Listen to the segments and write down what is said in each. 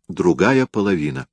Другая половина.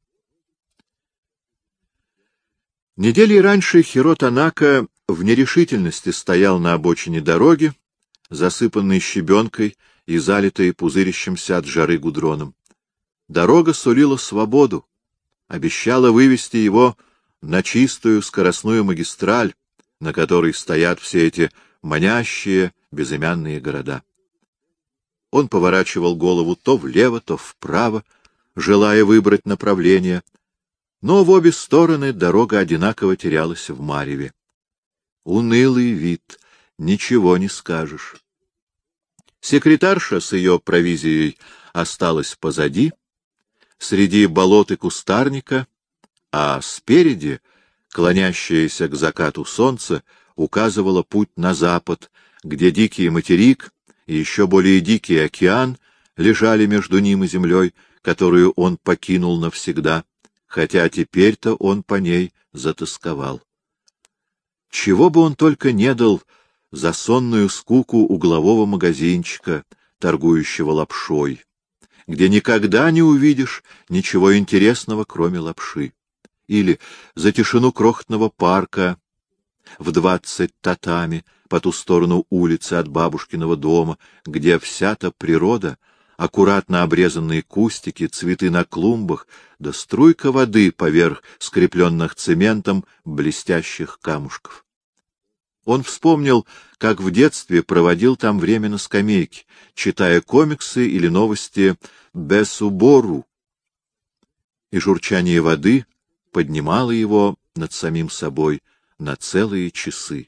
Недели раньше Хиро Танака в нерешительности стоял на обочине дороги, засыпанной щебенкой и залитой пузырящимся от жары гудроном. Дорога сулила свободу, обещала вывести его на чистую скоростную магистраль, на которой стоят все эти манящие безымянные города. Он поворачивал голову то влево, то вправо, желая выбрать направление, но в обе стороны дорога одинаково терялась в мареве. Унылый вид, ничего не скажешь. Секретарша с ее провизией осталась позади, среди болот и кустарника, а спереди, клонящееся к закату солнце, указывало путь на запад, где дикий материк и еще более дикий океан лежали между ним и землей, которую он покинул навсегда, хотя теперь-то он по ней затосковал. Чего бы он только не дал за сонную скуку углового магазинчика, торгующего лапшой, где никогда не увидишь ничего интересного, кроме лапши, или за тишину крохотного парка в 20 татами по ту сторону улицы от бабушкиного дома, где вся-то природа, аккуратно обрезанные кустики, цветы на клумбах, да струйка воды поверх скрепленных цементом блестящих камушков. Он вспомнил, как в детстве проводил там время на скамейке, читая комиксы или новости Бесубору, и журчание воды поднимало его над самим собой на целые часы.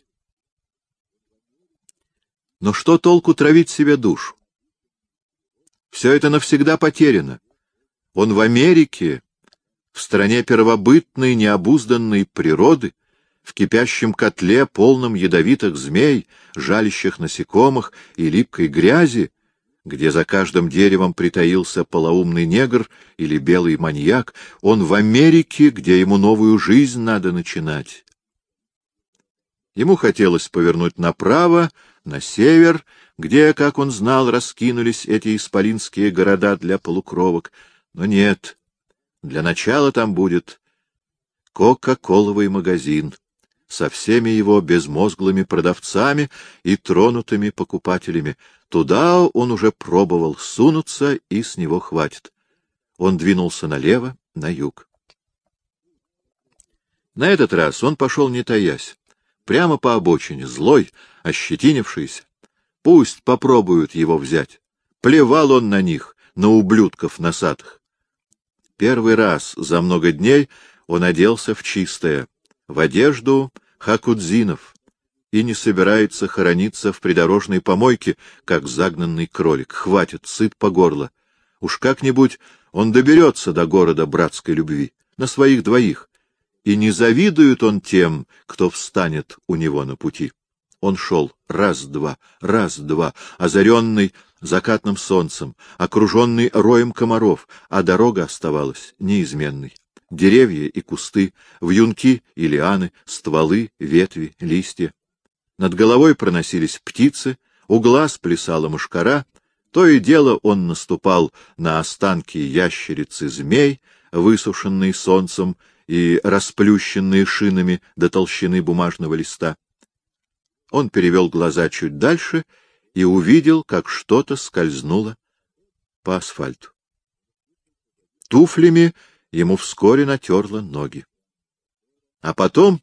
Но что толку травить себе душу? Все это навсегда потеряно. Он в Америке, в стране первобытной, необузданной природы, в кипящем котле, полном ядовитых змей, жалящих насекомых и липкой грязи, где за каждым деревом притаился полоумный негр или белый маньяк. Он в Америке, где ему новую жизнь надо начинать. Ему хотелось повернуть направо, на север, где, как он знал, раскинулись эти исполинские города для полукровок. Но нет, для начала там будет кока-коловый магазин со всеми его безмозглыми продавцами и тронутыми покупателями. Туда он уже пробовал сунуться, и с него хватит. Он двинулся налево, на юг. На этот раз он пошел не таясь, прямо по обочине, злой, ощетинившийся. Пусть попробуют его взять. Плевал он на них, на ублюдков носатых. Первый раз за много дней он оделся в чистое, в одежду хакудзинов, и не собирается хорониться в придорожной помойке, как загнанный кролик. Хватит, сыт по горло. Уж как-нибудь он доберется до города братской любви, на своих двоих, и не завидует он тем, кто встанет у него на пути. Он шел раз-два, озаренный закатным солнцем, окруженный роем комаров, а дорога оставалась неизменной. Деревья и кусты, вьюнки и лианы, стволы, ветви, листья. Над головой проносились птицы, у глаз плясала мошкара, то и дело он наступал на останки ящерицы змей, высушенные солнцем и расплющенные шинами до толщины бумажного листа. Он перевел глаза чуть дальше и увидел, как что-то скользнуло по асфальту. Туфлями ему вскоре натерло ноги. А потом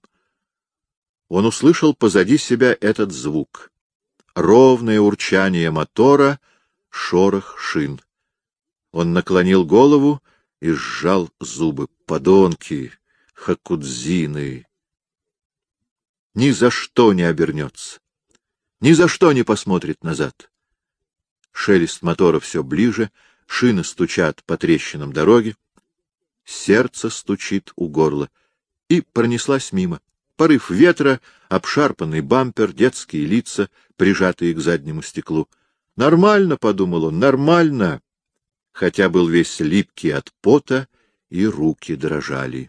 он услышал позади себя этот звук. Ровное урчание мотора, шорох шин. Он наклонил голову и сжал зубы. Подонки, хакудзины! Ни за что не обернется, ни за что не посмотрит назад. Шелест мотора все ближе, шины стучат по трещинам дороги, сердце стучит у горла. И пронеслась мимо. Порыв ветра, обшарпанный бампер, детские лица, прижатые к заднему стеклу. «Нормально», — подумал он, — «нормально», хотя был весь липкий от пота, и руки дрожали.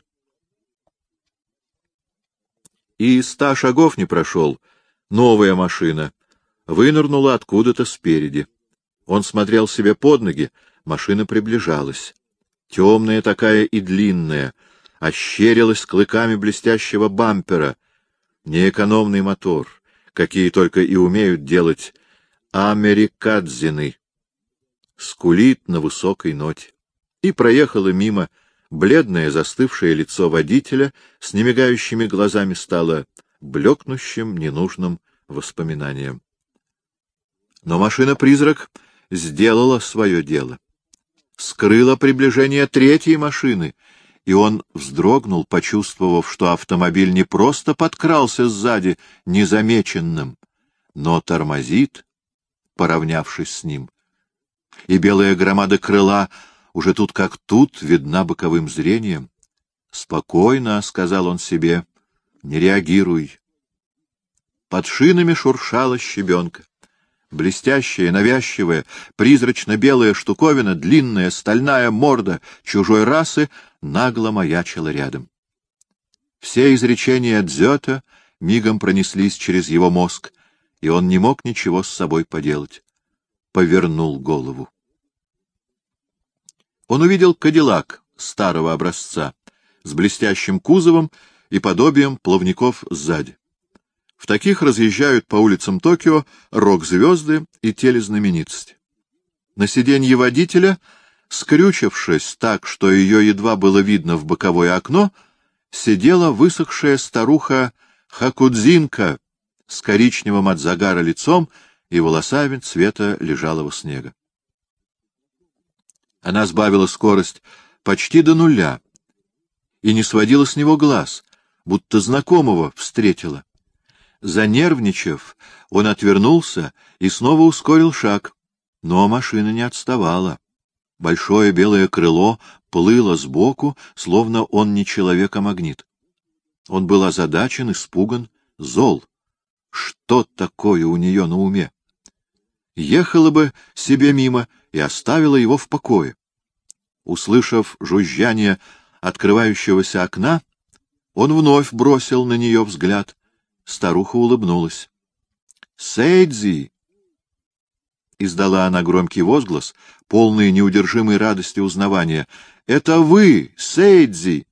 И 100 шагов не прошел. Новая машина вынырнула откуда-то спереди. Он смотрел себе под ноги, машина приближалась. темная такая и длинная, ощерилась клыками блестящего бампера, неэкономный мотор, какие только и умеют делать америкадзины, скулит на высокой ноте. И проехала мимо. Бледное застывшее лицо водителя с немигающими глазами стало блекнущим, ненужным воспоминанием. Но машина-призрак сделала свое дело. Скрыла приближение третьей машины, и он вздрогнул, почувствовав, что автомобиль не просто подкрался сзади незамеченным, но тормозит, поравнявшись с ним. И белая громада крыла уже тут как тут видна боковым зрением. «Спокойно», — сказал он себе, — «не реагируй». Под шинами шуршала щебенка. Блестящая, навязчивая, призрачно-белая штуковина, длинная стальная морда чужой расы нагло маячила рядом. Все изречения Дзёта мигом пронеслись через его мозг, и он не мог ничего с собой поделать. Повернул голову. Он увидел кадиллак старого образца с блестящим кузовом и подобием плавников сзади. В таких разъезжают по улицам Токио рок-звезды и телезнаменитости. На сиденье водителя, скрючившись так, что ее едва было видно в боковое окно, сидела высохшая старуха Хакудзинка с коричневым от загара лицом и волосами цвета лежалого снега. Она сбавила скорость почти до нуля и не сводила с него глаз, будто знакомого встретила. Занервничав, он отвернулся и снова ускорил шаг, но машина не отставала. Большое белое крыло плыло сбоку, словно он не человек, а магнит. Он был озадачен, испуган, зол. Что такое у нее на уме? Ехала бы себе мимо и оставила его в покое. Услышав жужжание открывающегося окна, он вновь бросил на нее взгляд. Старуха улыбнулась. «Сейдзи!» — издала она громкий возглас, полный неудержимой радости узнавания. «Это вы, Сейдзи!»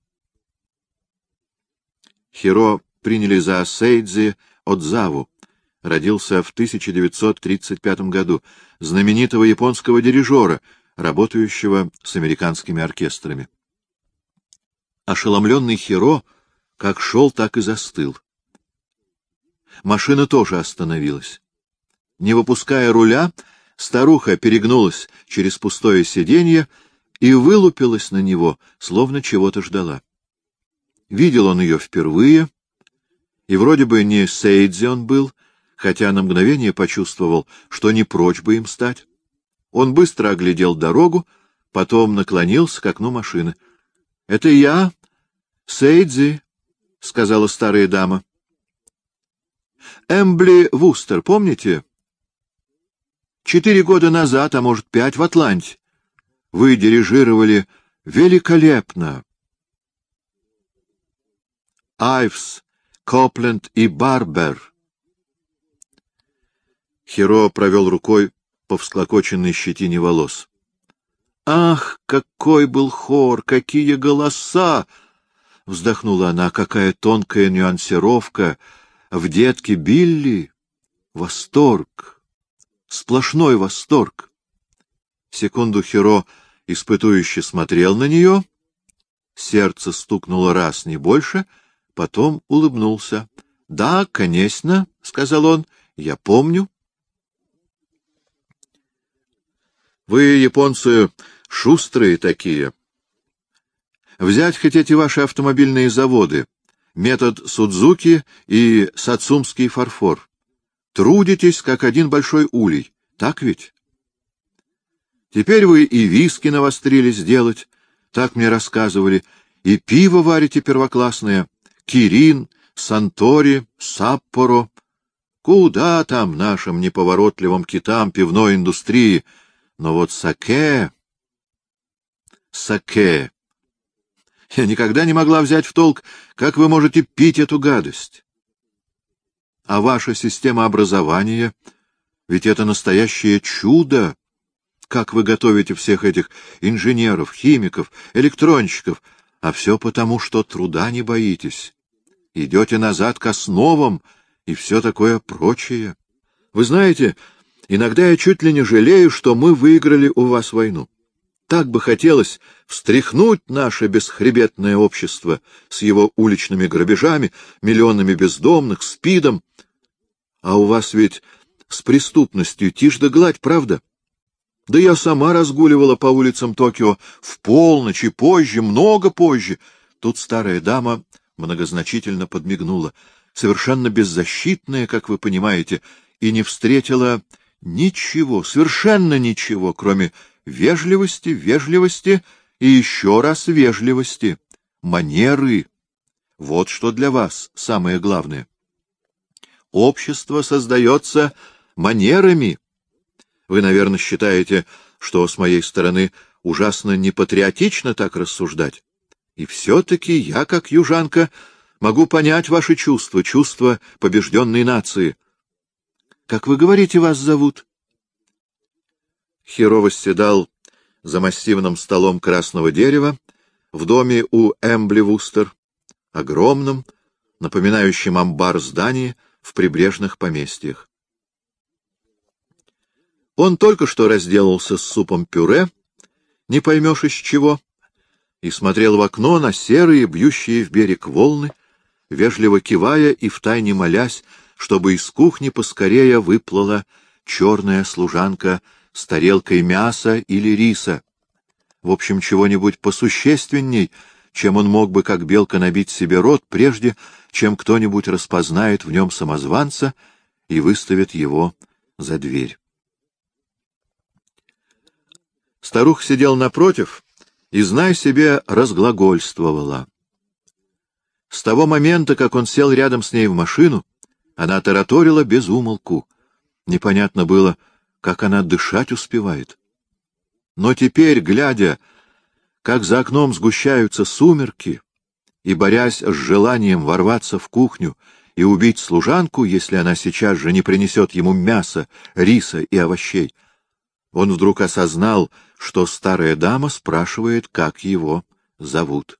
Хиро приняли за Сейдзи Одзаву. Родился в 1935 году, знаменитого японского дирижера, работающего с американскими оркестрами. Ошеломленный Хиро как шел, так и застыл. Машина тоже остановилась. Не выпуская руля, старуха перегнулась через пустое сиденье и вылупилась на него, словно чего-то ждала. Видел он ее впервые, и вроде бы не Сейдзи он был, хотя на мгновение почувствовал, что не прочь бы им стать. Он быстро оглядел дорогу, потом наклонился к окну машины. — Это я, Сейдзи, — сказала старая дама. — Эмбли Вустер, помните? 4 года назад, а может 5, в Атланте. Вы дирижировали великолепно. Айвс, Копленд и Барбер. Хиро провел рукой по всклокоченной щетине волос. «Ах, какой был хор! Какие голоса!» — вздохнула она. «Какая тонкая нюансировка! В детке Билли! Восторг! Сплошной восторг!» Секунду Хиро испытующе смотрел на нее. Сердце стукнуло раз, не больше, потом улыбнулся. «Да, конечно», — сказал он, — «я помню». Вы, японцы, шустрые такие. Взять хоть эти ваши автомобильные заводы, метод Судзуки и Сацумский фарфор. Трудитесь, как один большой улей, так ведь? Теперь вы и виски навострились делать, так мне рассказывали, и пиво варите первоклассное, Кирин, Сантори, Саппоро. Куда там нашим неповоротливым китам пивной индустрии? Но вот саке... Я никогда не могла взять в толк, как вы можете пить эту гадость. А ваша система образования, ведь это настоящее чудо. как вы готовите всех этих инженеров, химиков, электронщиков, а все потому, что труда не боитесь. Идете назад к основам и все такое прочее. Вы знаете, иногда я чуть ли не жалею, что мы выиграли у вас войну. Так бы хотелось встряхнуть наше бесхребетное общество с его уличными грабежами, миллионами бездомных, СПИДом. А у вас ведь с преступностью тишь да гладь, правда? Да я сама разгуливала по улицам Токио в полночь и позже, много позже. Тут старая дама многозначительно подмигнула, совершенно беззащитная, как вы понимаете, и не встретила ничего, совершенно ничего, кроме вежливости, вежливости и еще раз вежливости. Манеры — вот что для вас самое главное. Общество создается манерами. Вы, наверное, считаете, что с моей стороны ужасно непатриотично так рассуждать. И все-таки я, как южанка, могу понять ваши чувства, чувства побежденной нации. Как вы говорите, вас зовут? Хиро восседал за массивным столом красного дерева в доме у Эмбли Вустер, огромном, напоминающем амбар здании в прибрежных поместьях. Он только что разделался с супом-пюре, не поймешь из чего, и смотрел в окно на серые, бьющие в берег волны, вежливо кивая и втайне молясь, чтобы из кухни поскорее выплыла черная служанка с тарелкой мяса или риса. В общем, чего-нибудь посущественней, чем он мог бы, как белка, набить себе рот, прежде чем кто-нибудь распознает в нем самозванца и выставит его за дверь. Старуха сидела напротив и, знай себе, разглагольствовала. С того момента, как он сел рядом с ней в машину, она тараторила без умолку. Непонятно было, как она дышать успевает. Но теперь, глядя, как за окном сгущаются сумерки, и борясь с желанием ворваться в кухню и убить служанку, если она сейчас же не принесет ему мяса, риса и овощей, он вдруг осознал, что старая дама спрашивает, как его зовут.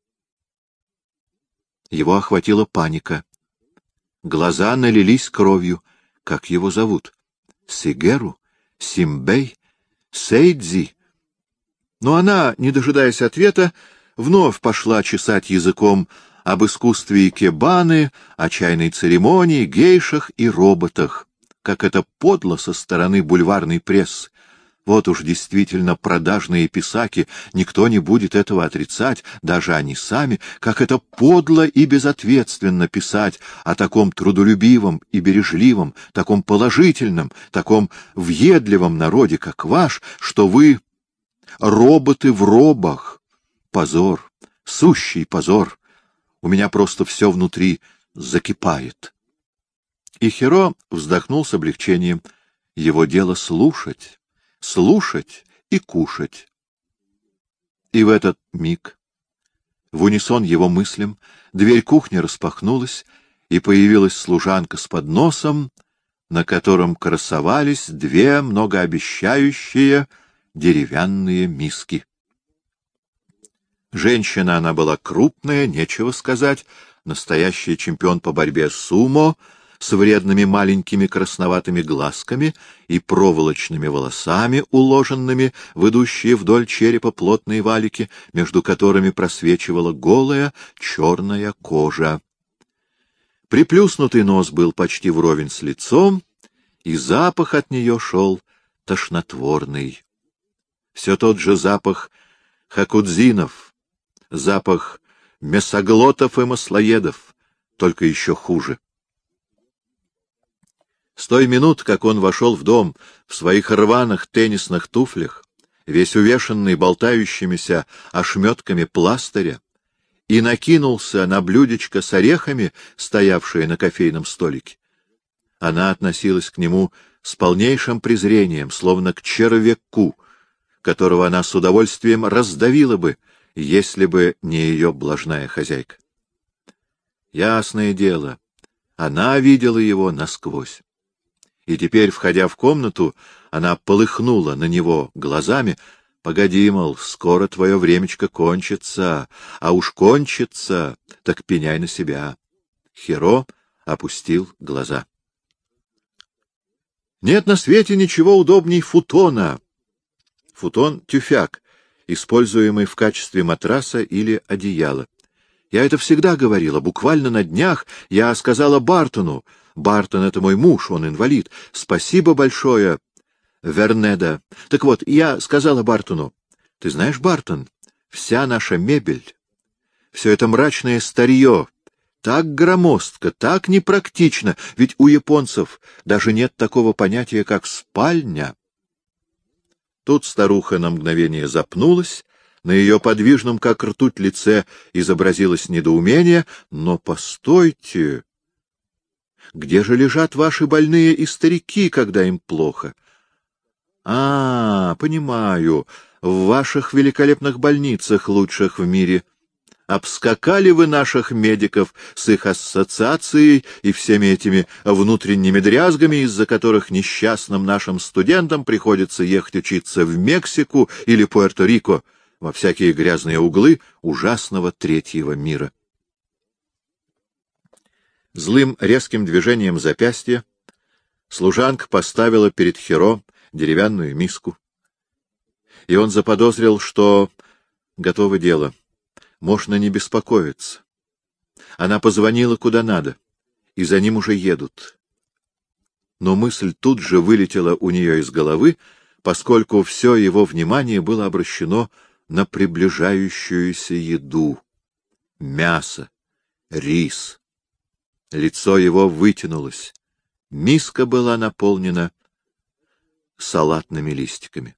Его охватила паника. Глаза налились кровью. Как его зовут? Сигеру? Симбей? Сейдзи? Но она, не дожидаясь ответа, вновь пошла чесать языком об искусстве икебаны, о чайной церемонии, гейшах и роботах. Как это подло со стороны бульварной прессы. Вот уж действительно продажные писаки, никто не будет этого отрицать, даже они сами, как это подло и безответственно писать о таком трудолюбивом и бережливом, таком положительном, таком въедливом народе, как ваш, что вы роботы в робах. Позор, сущий позор. У меня просто все внутри закипает. И Хиро вздохнул с облегчением. Его дело слушать. Слушать и кушать. И в этот миг, в унисон его мыслям, дверь кухни распахнулась, и появилась служанка с подносом, на котором красовались две многообещающие деревянные миски. Женщина она была крупная, нечего сказать, настоящий чемпион по борьбе сумо, с вредными маленькими красноватыми глазками и проволочными волосами, уложенными в идущие вдоль черепа плотные валики, между которыми просвечивала голая черная кожа. Приплюснутый нос был почти вровень с лицом, и запах от нее шел тошнотворный. Все тот же запах хакудзинов, запах мясоглотов и маслоедов, только еще хуже. С той минуты, как он вошел в дом в своих рваных теннисных туфлях, весь увешанный болтающимися ошметками пластыря, и накинулся на блюдечко с орехами, стоявшее на кофейном столике, она относилась к нему с полнейшим презрением, словно к червяку, которого она с удовольствием раздавила бы, если бы не ее блажная хозяйка. Ясное дело, она видела его насквозь. И теперь, входя в комнату, Она полыхнула на него глазами. «Погоди, мол, скоро твое времечко кончится, а уж кончится, так пеняй на себя». Хиро опустил глаза. Нет на свете ничего удобней футона. Футон — тюфяк, используемый в качестве матраса или одеяла. Я это всегда говорила. Буквально на днях я сказала Бартону. Бартон — это мой муж, он инвалид. Спасибо большое, Вернеда. Так вот, я сказала Бартону: ты знаешь, Бартон, вся наша мебель, все это мрачное старье, так громоздко, так непрактично, ведь у японцев даже нет такого понятия, как спальня. Тут старуха на мгновение запнулась, на ее подвижном, как ртуть, лице изобразилось недоумение. Но постойте, где же лежат ваши больные и старики, когда им плохо? Понимаю, в ваших великолепных больницах, лучших в мире. Обскакали вы наших медиков с их ассоциацией и всеми этими внутренними дрязгами, из-за которых несчастным нашим студентам приходится ехать учиться в Мексику или Пуэрто-Рико, во всякие грязные углы ужасного третьего мира. Злым резким движением запястья служанка поставила перед Хиро деревянную миску, и он заподозрил, что готово дело. Можно не беспокоиться. Она позвонила куда надо, и за ним уже едут. Но мысль тут же вылетела у нее из головы, поскольку все его внимание было обращено на приближающуюся еду. Мясо, рис. Лицо его вытянулось. Миска была наполнена салатными листиками.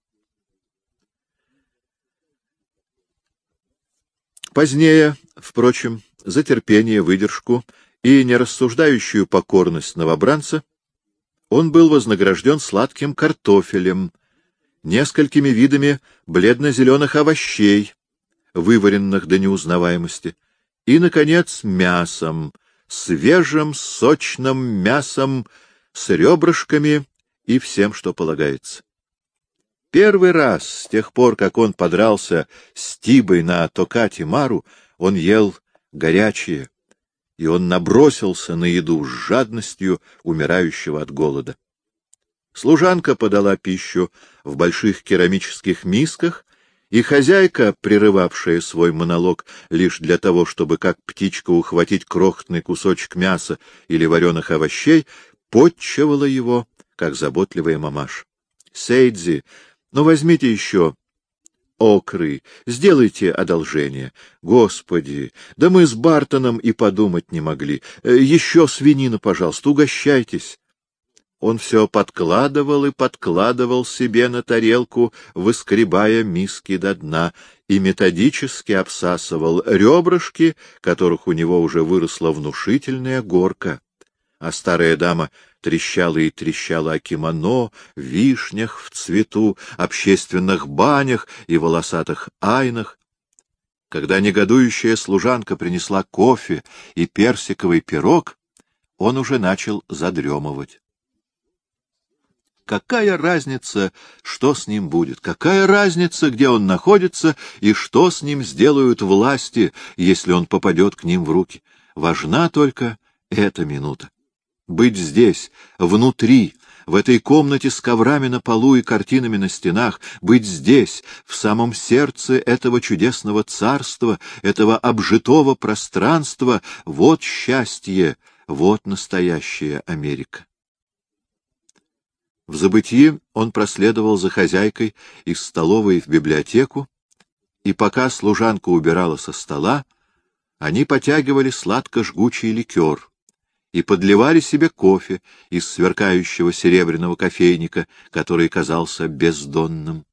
Позднее, впрочем, за терпение, выдержку и нерассуждающую покорность новобранца он был вознагражден сладким картофелем, несколькими видами бледно-зеленых овощей, вываренных до неузнаваемости, и, наконец, мясом, свежим, сочным мясом с ребрышками и всем, что полагается. Первый раз с тех пор, как он подрался с Тибой на Токати-Мару, он ел горячее, и он набросился на еду с жадностью умирающего от голода. Служанка подала пищу в больших керамических мисках, и хозяйка, прерывавшая свой монолог лишь для того, чтобы как птичка ухватить крохотный кусочек мяса или вареных овощей, потчевала его, как заботливая мамаша. «Сейдзи, ну возьмите еще окры, сделайте одолжение. Господи, да мы с Бартоном и подумать не могли. Еще свинину, пожалуйста, угощайтесь». Он все подкладывал и подкладывал себе на тарелку, выскребая миски до дна, и методически обсасывал ребрышки, которых у него уже выросла внушительная горка. А старая дама трещала и трещала о кимоно, вишнях в цвету, общественных банях и волосатых айнах. Когда негодующая служанка принесла кофе и персиковый пирог, он уже начал задремывать. Какая разница, что с ним будет? Какая разница, где он находится и что с ним сделают власти, если он попадет к ним в руки? Важна только эта минута. Быть здесь, внутри, в этой комнате с коврами на полу и картинами на стенах, быть здесь, в самом сердце этого чудесного царства, этого обжитого пространства — вот счастье, вот настоящая Америка. В забытьи он проследовал за хозяйкой из столовой в библиотеку, и пока служанка убирала со стола, они потягивали сладко-жгучий ликер и подливали себе кофе из сверкающего серебряного кофейника, который казался бездонным.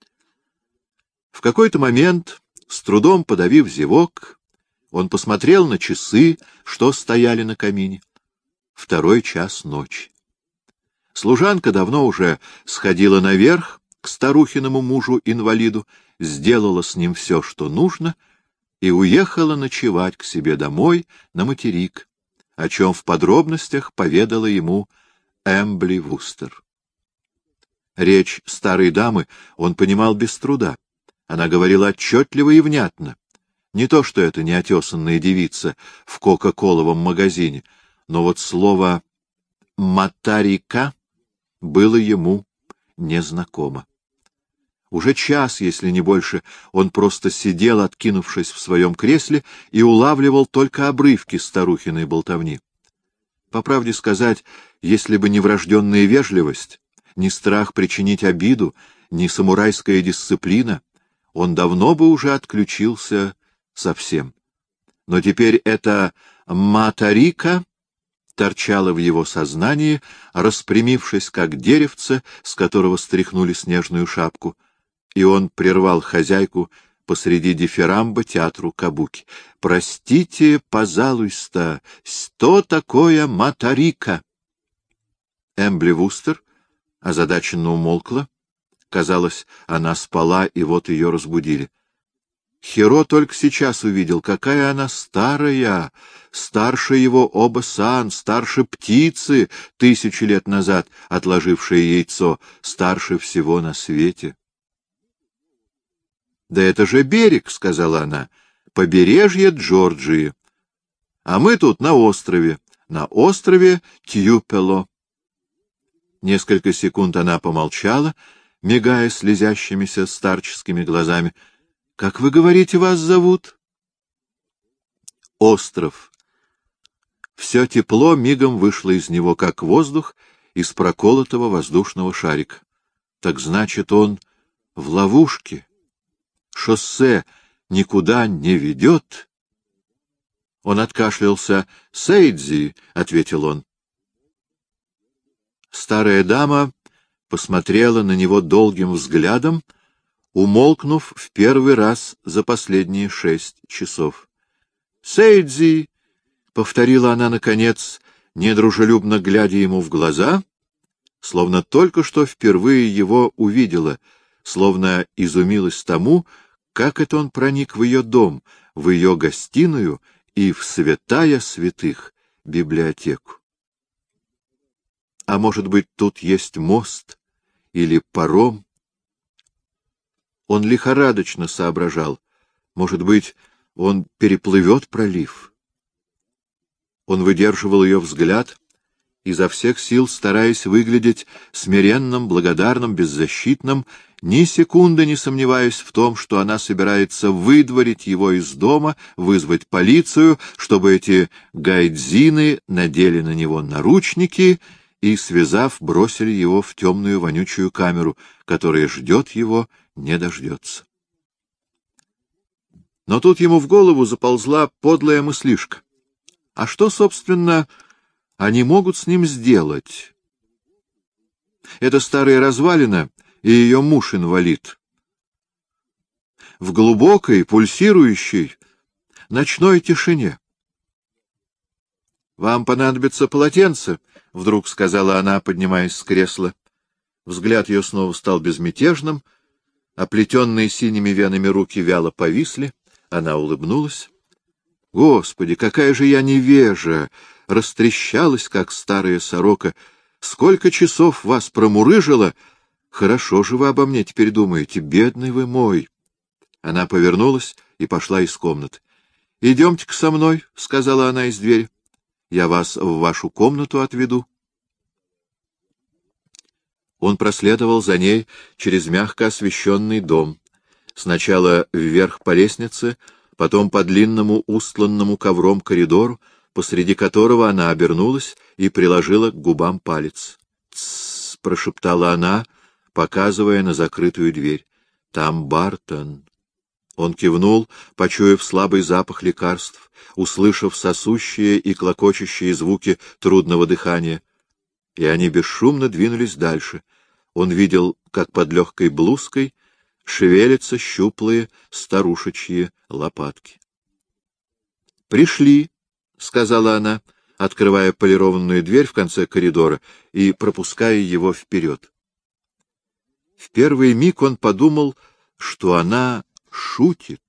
В какой-то момент, с трудом подавив зевок, он посмотрел на часы, что стояли на камине. 2 час ночи. Служанка давно уже сходила наверх к старухиному мужу-инвалиду, сделала с ним все, что нужно, и уехала ночевать к себе домой на материк, о чем в подробностях поведала ему Эмбли Вустер. Речь старой дамы он понимал без труда. Она говорила отчетливо и внятно. Не то, что это неотесанная девица в кока-коловом магазине, но вот слово «матарика» было ему незнакомо. Уже час, если не больше, он просто сидел, откинувшись в своем кресле, и улавливал только обрывки старухиной болтовни. По правде сказать, если бы не врожденная вежливость, ни страх причинить обиду, ни самурайская дисциплина, он давно бы уже отключился совсем. Но теперь эта матарика торчала в его сознании, распрямившись, как деревце, с которого стряхнули снежную шапку, и он прервал хозяйку посреди дифирамба театру кабуки. — Простите, пожалуйста, что такое матарика? Эмбли Вустер озадаченно умолкла. Казалось, она спала, и вот ее разбудили. Хиро только сейчас увидел, какая она старая, старше его Оба-сан, старше птицы, 1000 лет назад отложившее яйцо, старше всего на свете. — Да это же берег, — сказала она, — побережье Джорджии. А мы тут на острове Тьюпело. Несколько секунд она помолчала, мигая слезящимися старческими глазами. — Как вы говорите, вас зовут? — Остров. Все тепло мигом вышло из него, как воздух из проколотого воздушного шарика. Так значит, он в ловушке. Шоссе никуда не ведет. Он откашлялся. — Сейдзи, — ответил он. Старая дама посмотрела на него долгим взглядом, умолкнув в первый раз за последние 6 часов. — Сейдзи, — повторила она наконец, недружелюбно глядя ему в глаза, словно только что впервые его увидела, словно изумилась тому, как это он проник в ее дом, в ее гостиную и в святая святых библиотеку. А может быть, тут есть мост или паром? Он лихорадочно соображал. Может быть, он переплывет пролив? Он выдерживал ее взгляд, изо всех сил стараясь выглядеть смиренным, благодарным, беззащитным, ни секунды не сомневаясь в том, что она собирается выдворить его из дома, вызвать полицию, чтобы эти гайдзины надели на него наручники и, связав, бросили его в темную вонючую камеру, которая ждет его, не дождется. Но тут ему в голову заползла подлая мыслишка. А что, собственно, они могут с ним сделать? Это старая развалина и ее муж-инвалид. В глубокой, пульсирующей, ночной тишине. — Вам понадобится полотенце, — вдруг сказала она, поднимаясь с кресла. Взгляд ее снова стал безмятежным, оплетенные синими венами руки вяло повисли, она улыбнулась. — Господи, какая же я невежа! Растрещалась, как старая сорока. Сколько часов вас промурыжило! Хорошо же вы обо мне теперь думаете, бедный вы мой. Она повернулась и пошла из комнаты. — Идемте-ка со мной, — сказала она из двери. — Я вас в вашу комнату отведу. Он проследовал за ней через мягко освещенный дом. Сначала вверх по лестнице, потом по длинному устланному ковром коридору, посреди которого она обернулась и приложила к губам палец. «Тссс», — прошептала она, показывая на закрытую дверь. «Там Бартон». Он кивнул, почуяв слабый запах лекарств, услышав сосущие и клокочущие звуки трудного дыхания. И они бесшумно двинулись дальше. Он видел, как под легкой блузкой шевелятся щуплые старушечьи лопатки. «Пришли», — сказала она, открывая полированную дверь в конце коридора и пропуская его вперед. В первый миг он подумал, что она шутит.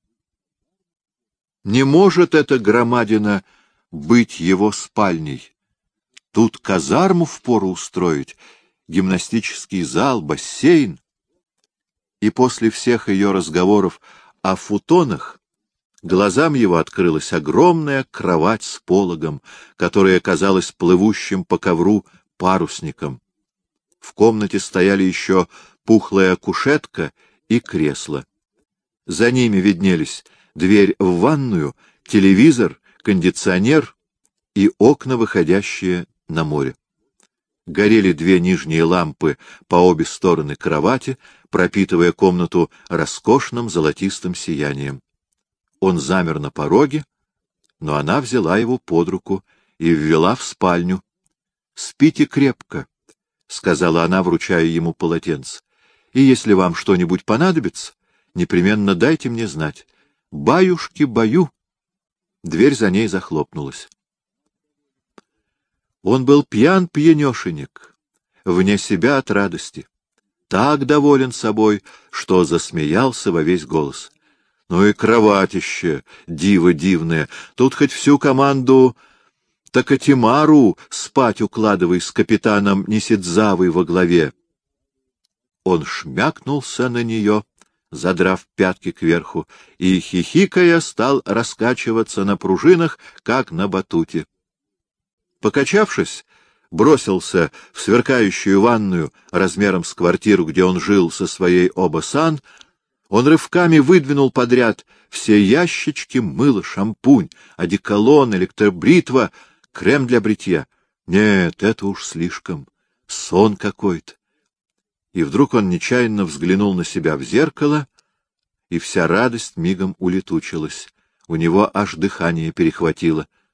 Не может эта громадина быть его спальней. Тут казарму впору устроить гимнастический зал, бассейн. И после всех ее разговоров о футонах глазам его открылась огромная кровать с пологом, которая казалась плывущим по ковру парусником. В комнате стояли еще пухлая кушетка и кресло. За ними виднелись дверь в ванную, телевизор, кондиционер и окна, выходящие на море. Горели две нижние лампы по обе стороны кровати, пропитывая комнату роскошным золотистым сиянием. Он замер на пороге, но она взяла его под руку и ввела в спальню. — Спите крепко, — сказала она, вручая ему полотенце, — и если вам что-нибудь понадобится, непременно дайте мне знать. Баюшки-баю! Дверь за ней захлопнулась. Он был пьян-пьянешенек, вне себя от радости, так доволен собой, что засмеялся во весь голос. Ну и кроватище, диво дивное, тут хоть всю команду Такатимару спать укладывай с капитаном Нисидзавой во главе. Он шмякнулся на нее, задрав пятки кверху, и, хихикая, стал раскачиваться на пружинах, как на батуте. Покачавшись, бросился в сверкающую ванную размером с квартиру, где он жил со своей Оба-сан. Он рывками выдвинул подряд все ящички, мыло, шампунь, одеколон, электробритва, крем для бритья. Нет, это уж слишком. Сон какой-то. И вдруг он нечаянно взглянул на себя в зеркало, и вся радость мигом улетучилась. У него аж дыхание перехватило.